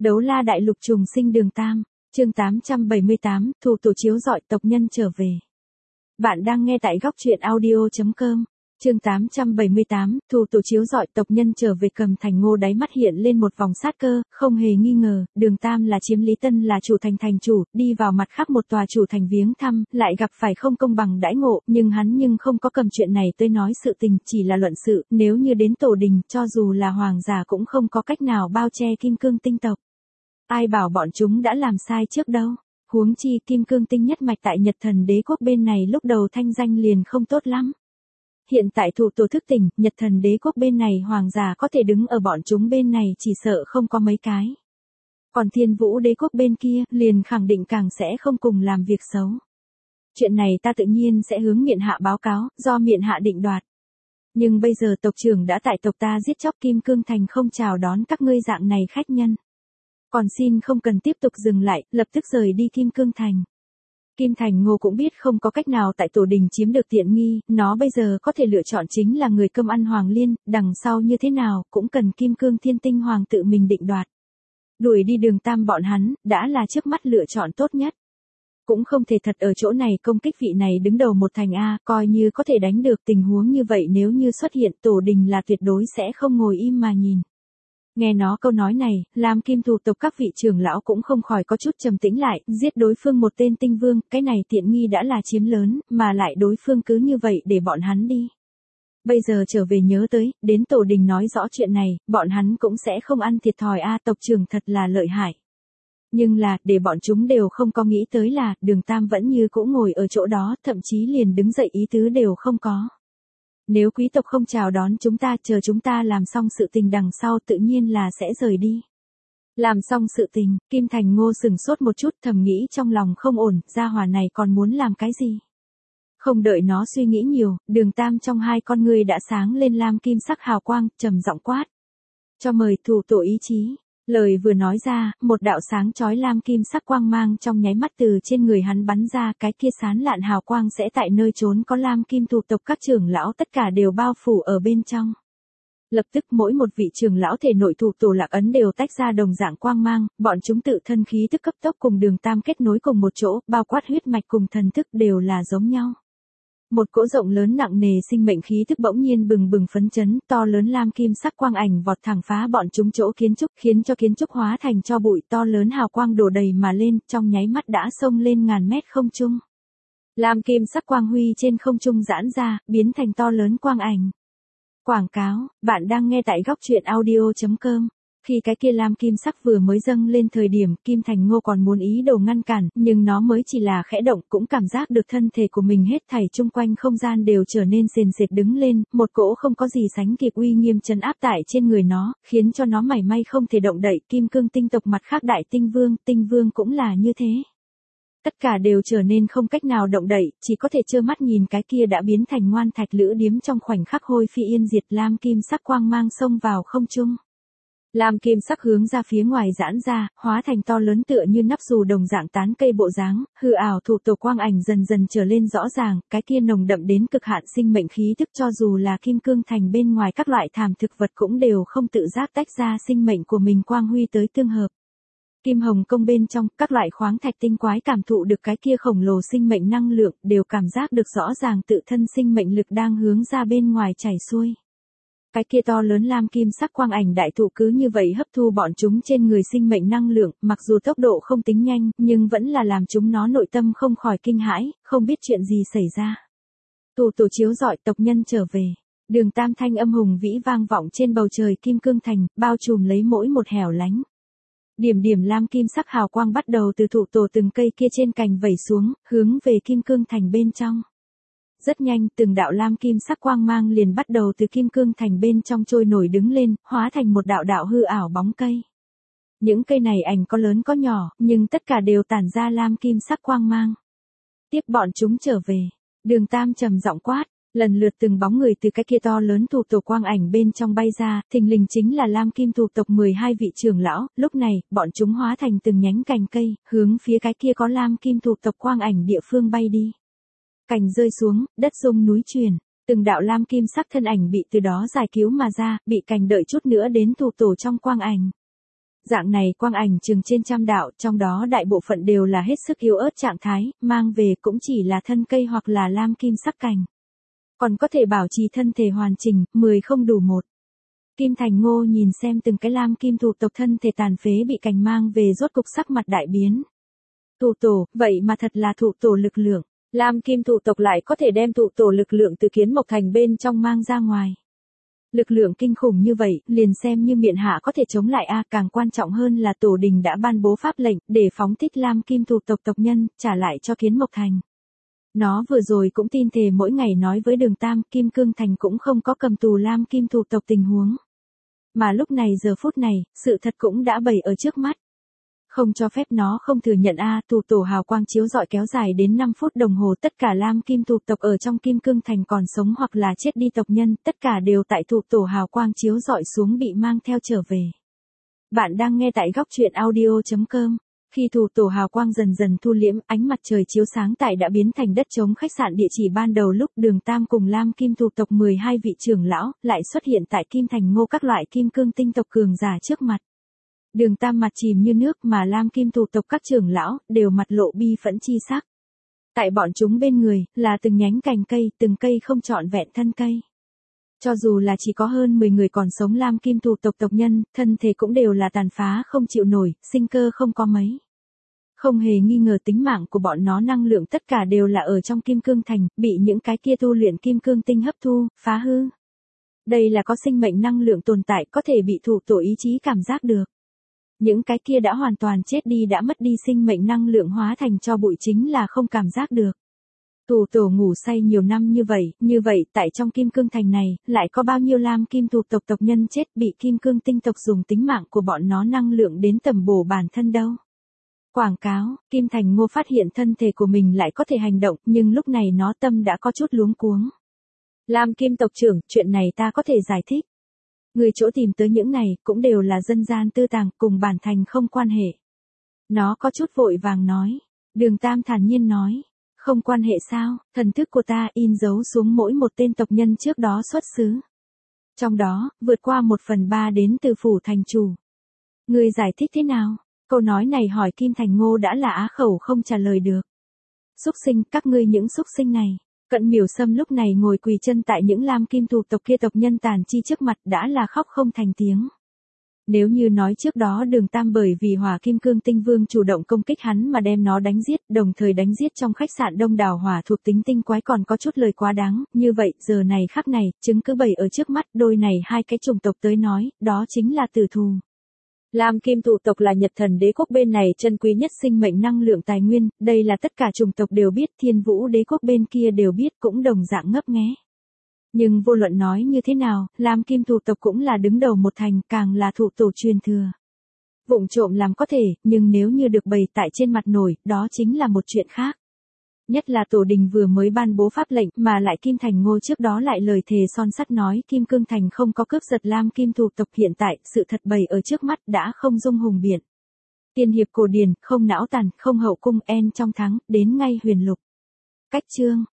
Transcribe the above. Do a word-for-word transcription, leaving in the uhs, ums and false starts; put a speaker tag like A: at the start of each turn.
A: Đấu la đại lục trùng sinh đường Tam, chương tám trăm bảy mươi tám, thủ tổ chiếu rọi tộc nhân trở về. Bạn đang nghe tại góc truyện audio chấm com. Chương tám trăm bảy mươi tám, thủ tổ chiếu rọi tộc nhân trở về. Cầm Thành Ngô đáy mắt hiện lên một vòng sát cơ, không hề nghi ngờ, đường Tam là chiếm Lý Tân là chủ thành thành chủ, đi vào mặt khác một tòa chủ thành viếng thăm, lại gặp phải không công bằng đãi ngộ, nhưng hắn nhưng không có cầm chuyện này tới nói sự tình, chỉ là luận sự, nếu như đến tổ đình, cho dù là hoàng giả cũng không có cách nào bao che kim cương tinh tộc. Ai bảo bọn chúng đã làm sai trước đâu, huống chi kim cương tinh nhất mạch tại Nhật Thần Đế quốc bên này lúc đầu thanh danh liền không tốt lắm. Hiện tại thủ tổ thức tỉnh, Nhật Thần Đế quốc bên này hoàng giả có thể đứng ở bọn chúng bên này chỉ sợ không có mấy cái. Còn Thiên Vũ Đế quốc bên kia, liền khẳng định càng sẽ không cùng làm việc xấu. Chuyện này ta tự nhiên sẽ hướng Miện Hạ báo cáo, do Miện Hạ định đoạt. Nhưng bây giờ tộc trưởng đã tại tộc ta giết chóc Kim Cương Thành không chào đón các ngươi dạng này khách nhân. Còn xin không cần tiếp tục dừng lại, lập tức rời đi Kim Cương Thành. Kim Thành Ngô cũng biết không có cách nào tại tổ đình chiếm được tiện nghi, nó bây giờ có thể lựa chọn chính là người cơm ăn Hoàng Liên, đằng sau như thế nào cũng cần Kim Cương Thiên Tinh Hoàng tự mình định đoạt. Đuổi đi đường Tam bọn hắn, đã là trước mắt lựa chọn tốt nhất. Cũng không thể thật ở chỗ này công kích vị này đứng đầu một thành A, coi như có thể đánh được tình huống như vậy nếu như xuất hiện tổ đình là tuyệt đối sẽ không ngồi im mà nhìn. Nghe nó câu nói này, làm kim thủ tộc các vị trưởng lão cũng không khỏi có chút trầm tĩnh lại, giết đối phương một tên tinh vương, cái này tiện nghi đã là chiếm lớn, mà lại đối phương cứ như vậy để bọn hắn đi. Bây giờ trở về nhớ tới, đến tổ đình nói rõ chuyện này, bọn hắn cũng sẽ không ăn thiệt thòi a, tộc trưởng thật là lợi hại. Nhưng là, để bọn chúng đều không có nghĩ tới là, đường Tam vẫn như cũ ngồi ở chỗ đó, thậm chí liền đứng dậy ý tứ đều không có. Nếu quý tộc không chào đón chúng ta, chờ chúng ta làm xong sự tình đằng sau tự nhiên là sẽ rời đi. Làm xong sự tình, Kim Thành Ngô sừng sốt một chút, thầm nghĩ trong lòng không ổn, gia hỏa này còn muốn làm cái gì. Không đợi nó suy nghĩ nhiều, đường Tam trong hai con ngươi đã sáng lên lam kim sắc hào quang, trầm giọng quát. Cho mời thủ tổ ý chí. Lời vừa nói ra, một đạo sáng chói lam kim sắc quang mang trong nháy mắt từ trên người hắn bắn ra, cái kia sán lạn hào quang sẽ tại nơi trốn có lam kim thủ tộc các trưởng lão tất cả đều bao phủ ở bên trong. Lập tức mỗi một vị trưởng lão thể nội thủ tổ lạc ấn đều tách ra đồng dạng quang mang, bọn chúng tự thân khí tức cấp tốc cùng đường Tam kết nối cùng một chỗ, bao quát huyết mạch cùng thần thức đều là giống nhau. Một cỗ rộng lớn nặng nề sinh mệnh khí thức bỗng nhiên bừng bừng phấn chấn, to lớn lam kim sắc quang ảnh vọt thẳng phá bọn chúng chỗ kiến trúc, khiến cho kiến trúc hóa thành tro bụi, to lớn hào quang đổ đầy mà lên, trong nháy mắt đã xông lên ngàn mét không trung. Lam kim sắc quang huy trên không trung giãn ra, biến thành to lớn quang ảnh. Quảng cáo, bạn đang nghe tại góc truyện audio chấm com. Khi cái kia lam kim sắc vừa mới dâng lên thời điểm, Kim Thành Ngô còn muốn ý đồ ngăn cản, nhưng nó mới chỉ là khẽ động, cũng cảm giác được thân thể của mình hết thảy chung quanh không gian đều trở nên sền sệt đứng lên, một cỗ không có gì sánh kịp uy nghiêm trấn áp tại trên người nó, khiến cho nó mảy may không thể động đậy. Kim Cương tinh tộc mặt khác đại tinh vương, tinh vương cũng là như thế. Tất cả đều trở nên không cách nào động đậy, chỉ có thể trơ mắt nhìn cái kia đã biến thành ngoan thạch lữ điếm trong khoảnh khắc hôi phi yên diệt. Lam kim sắc quang mang xông vào không trung. Lam kim sắc hướng ra phía ngoài giãn ra, hóa thành to lớn tựa như nắp dù đồng dạng tán cây bộ dáng, hư ảo thủ tổ quang ảnh dần dần trở lên rõ ràng, cái kia nồng đậm đến cực hạn sinh mệnh khí thức cho dù là Kim Cương Thành bên ngoài các loại thảm thực vật cũng đều không tự giác tách ra sinh mệnh của mình quang huy tới tương hợp. Kim Hồng Công bên trong, các loại khoáng thạch tinh quái cảm thụ được cái kia khổng lồ sinh mệnh năng lượng, đều cảm giác được rõ ràng tự thân sinh mệnh lực đang hướng ra bên ngoài chảy xuôi. Cái kia to lớn lam kim sắc quang ảnh đại thụ cứ như vậy hấp thu bọn chúng trên người sinh mệnh năng lượng, mặc dù tốc độ không tính nhanh, nhưng vẫn là làm chúng nó nội tâm không khỏi kinh hãi, không biết chuyện gì xảy ra. Thủ tổ chiếu rọi tộc nhân trở về. Đường Tam thanh âm hùng vĩ vang vọng trên bầu trời Kim Cương Thành, bao trùm lấy mỗi một hẻo lánh. Điểm điểm lam kim sắc hào quang bắt đầu từ thủ tổ từng cây kia trên cành vẩy xuống, hướng về Kim Cương Thành bên trong. Rất nhanh, từng đạo lam kim sắc quang mang liền bắt đầu từ Kim Cương Thành bên trong trôi nổi đứng lên, hóa thành một đạo đạo hư ảo bóng cây. Những cây này ảnh có lớn có nhỏ, nhưng tất cả đều tản ra lam kim sắc quang mang. Tiếp bọn chúng trở về. Đường Tam trầm giọng quát, lần lượt từng bóng người từ cái kia to lớn thủ tổ quang ảnh bên trong bay ra, thình lình chính là lam kim thủ tộc mười hai vị trưởng lão, lúc này, bọn chúng hóa thành từng nhánh cành cây, hướng phía cái kia có lam kim thủ tộc quang ảnh địa phương bay đi. Cành rơi xuống, đất rung núi chuyển, từng đạo lam kim sắc thân ảnh bị từ đó giải cứu mà ra, bị cành đợi chút nữa đến thủ tổ trong quang ảnh. Dạng này quang ảnh chừng trên trăm đạo, trong đó đại bộ phận đều là hết sức yếu ớt trạng thái, mang về cũng chỉ là thân cây hoặc là lam kim sắc cành. Còn có thể bảo trì thân thể hoàn chỉnh, mười không đủ một. Kim Thành Ngô nhìn xem từng cái lam kim thụ tộc thân thể tàn phế bị cành mang về rốt cục sắc mặt đại biến. Thụ tổ, vậy mà thật là thụ tổ lực lượng. Lam kim thụ tộc lại có thể đem thụ tổ lực lượng từ kiến mộc thành bên trong mang ra ngoài. Lực lượng kinh khủng như vậy, liền xem như miện hạ có thể chống lại a, càng quan trọng hơn là tổ đình đã ban bố pháp lệnh để phóng thích lam kim thụ tộc tộc nhân, trả lại cho kiến mộc thành. Nó vừa rồi cũng tin thề mỗi ngày nói với Đường Tam, Kim Cương Thành cũng không có cầm tù lam kim thụ tộc tình huống. Mà lúc này giờ phút này, sự thật cũng đã bày ở trước mắt. Không cho phép nó không thừa nhận a, à, tù tổ hào quang chiếu rọi kéo dài đến năm phút đồng hồ, tất cả lam kim thụ tộc ở trong Kim Cương Thành còn sống hoặc là chết đi tộc nhân, tất cả đều tại tù tổ hào quang chiếu rọi xuống bị mang theo trở về. Bạn đang nghe tại góc truyện audio chấm com. Khi thủ tổ hào quang dần dần thu liễm, ánh mặt trời chiếu sáng tại đã biến thành đất trống khách sạn địa chỉ ban đầu lúc Đường Tam cùng lam kim thụ tộc mười hai vị trưởng lão lại xuất hiện tại Kim Thành Ngô các loại kim cương tinh tộc cường giả trước mặt. Đường Tam mặt chìm như nước mà lam kim thụ tộc các trưởng lão đều mặt lộ bi phẫn chi sắc. Tại bọn chúng bên người là từng nhánh cành cây, từng cây không trọn vẹn thân cây. Cho dù là chỉ có hơn mười người còn sống lam kim thụ tộc tộc nhân, thân thể cũng đều là tàn phá không chịu nổi, sinh cơ không có mấy. Không hề nghi ngờ tính mạng của bọn nó năng lượng tất cả đều là ở trong Kim Cương Thành, bị những cái kia tu luyện kim cương tinh hấp thu, phá hư. Đây là có sinh mệnh năng lượng tồn tại có thể bị thủ tổ ý chí cảm giác được. Những cái kia đã hoàn toàn chết đi đã mất đi sinh mệnh năng lượng hóa thành cho bụi chính là không cảm giác được. Tù tổ ngủ say nhiều năm như vậy, như vậy tại trong Kim Cương Thành này, lại có bao nhiêu lam kim tù tộc tộc nhân chết bị kim cương tinh tộc dùng tính mạng của bọn nó năng lượng đến tầm bổ bản thân đâu. Quảng cáo, Kim Thành Ngô phát hiện thân thể của mình lại có thể hành động, nhưng lúc này nó tâm đã có chút luống cuống. Lam kim tộc trưởng, chuyện này ta có thể giải thích. Người chỗ tìm tới những này, cũng đều là dân gian tư tàng, cùng bản thành không quan hệ. Nó có chút vội vàng nói. Đường Tam thản nhiên nói. Không quan hệ sao, thần thức của ta in dấu xuống mỗi một tên tộc nhân trước đó xuất xứ. Trong đó, vượt qua một phần ba đến từ phủ thành chủ. Người giải thích thế nào? Câu nói này hỏi Kim Thành Ngô đã là á khẩu không trả lời được. Xúc sinh, các ngươi những xúc sinh này. Cận Miểu Sâm lúc này ngồi quỳ chân tại những lam kim thụ tộc kia tộc nhân tàn chi trước mặt đã là khóc không thành tiếng. Nếu như nói trước đó Đường Tam bởi vì Hỏa Kim Cương Tinh Vương chủ động công kích hắn mà đem nó đánh giết, đồng thời đánh giết trong khách sạn đông đảo hỏa thuộc tính tinh quái còn có chút lời quá đáng, như vậy, giờ này khắc này, chứng cứ bày ở trước mắt, đôi này hai cái chủng tộc tới nói, đó chính là tử thù. Lam kim thụ tộc là Nhật Thần Đế quốc bên này chân quý nhất sinh mệnh năng lượng tài nguyên, đây là tất cả chủng tộc đều biết, Thiên Vũ Đế quốc bên kia đều biết, cũng đồng dạng ngấp nghé. Nhưng vô luận nói như thế nào, Lam kim thụ tộc cũng là đứng đầu một thành, càng là thụ tổ truyền thừa. Vụng trộm làm có thể, nhưng nếu như được bày tại trên mặt nổi, đó chính là một chuyện khác. Nhất là tổ đình vừa mới ban bố pháp lệnh, mà lại Kim Thành Ngô trước đó lại lời thề son sắt nói Kim Cương Thành không có cướp giật lam kim thụ tộc, hiện tại, sự thật bày ở trước mắt đã không dung hùng biện. Tiên hiệp cổ điển, không não tàn, không hậu cung en trong thắng, đến ngay huyền lục. Cách chương.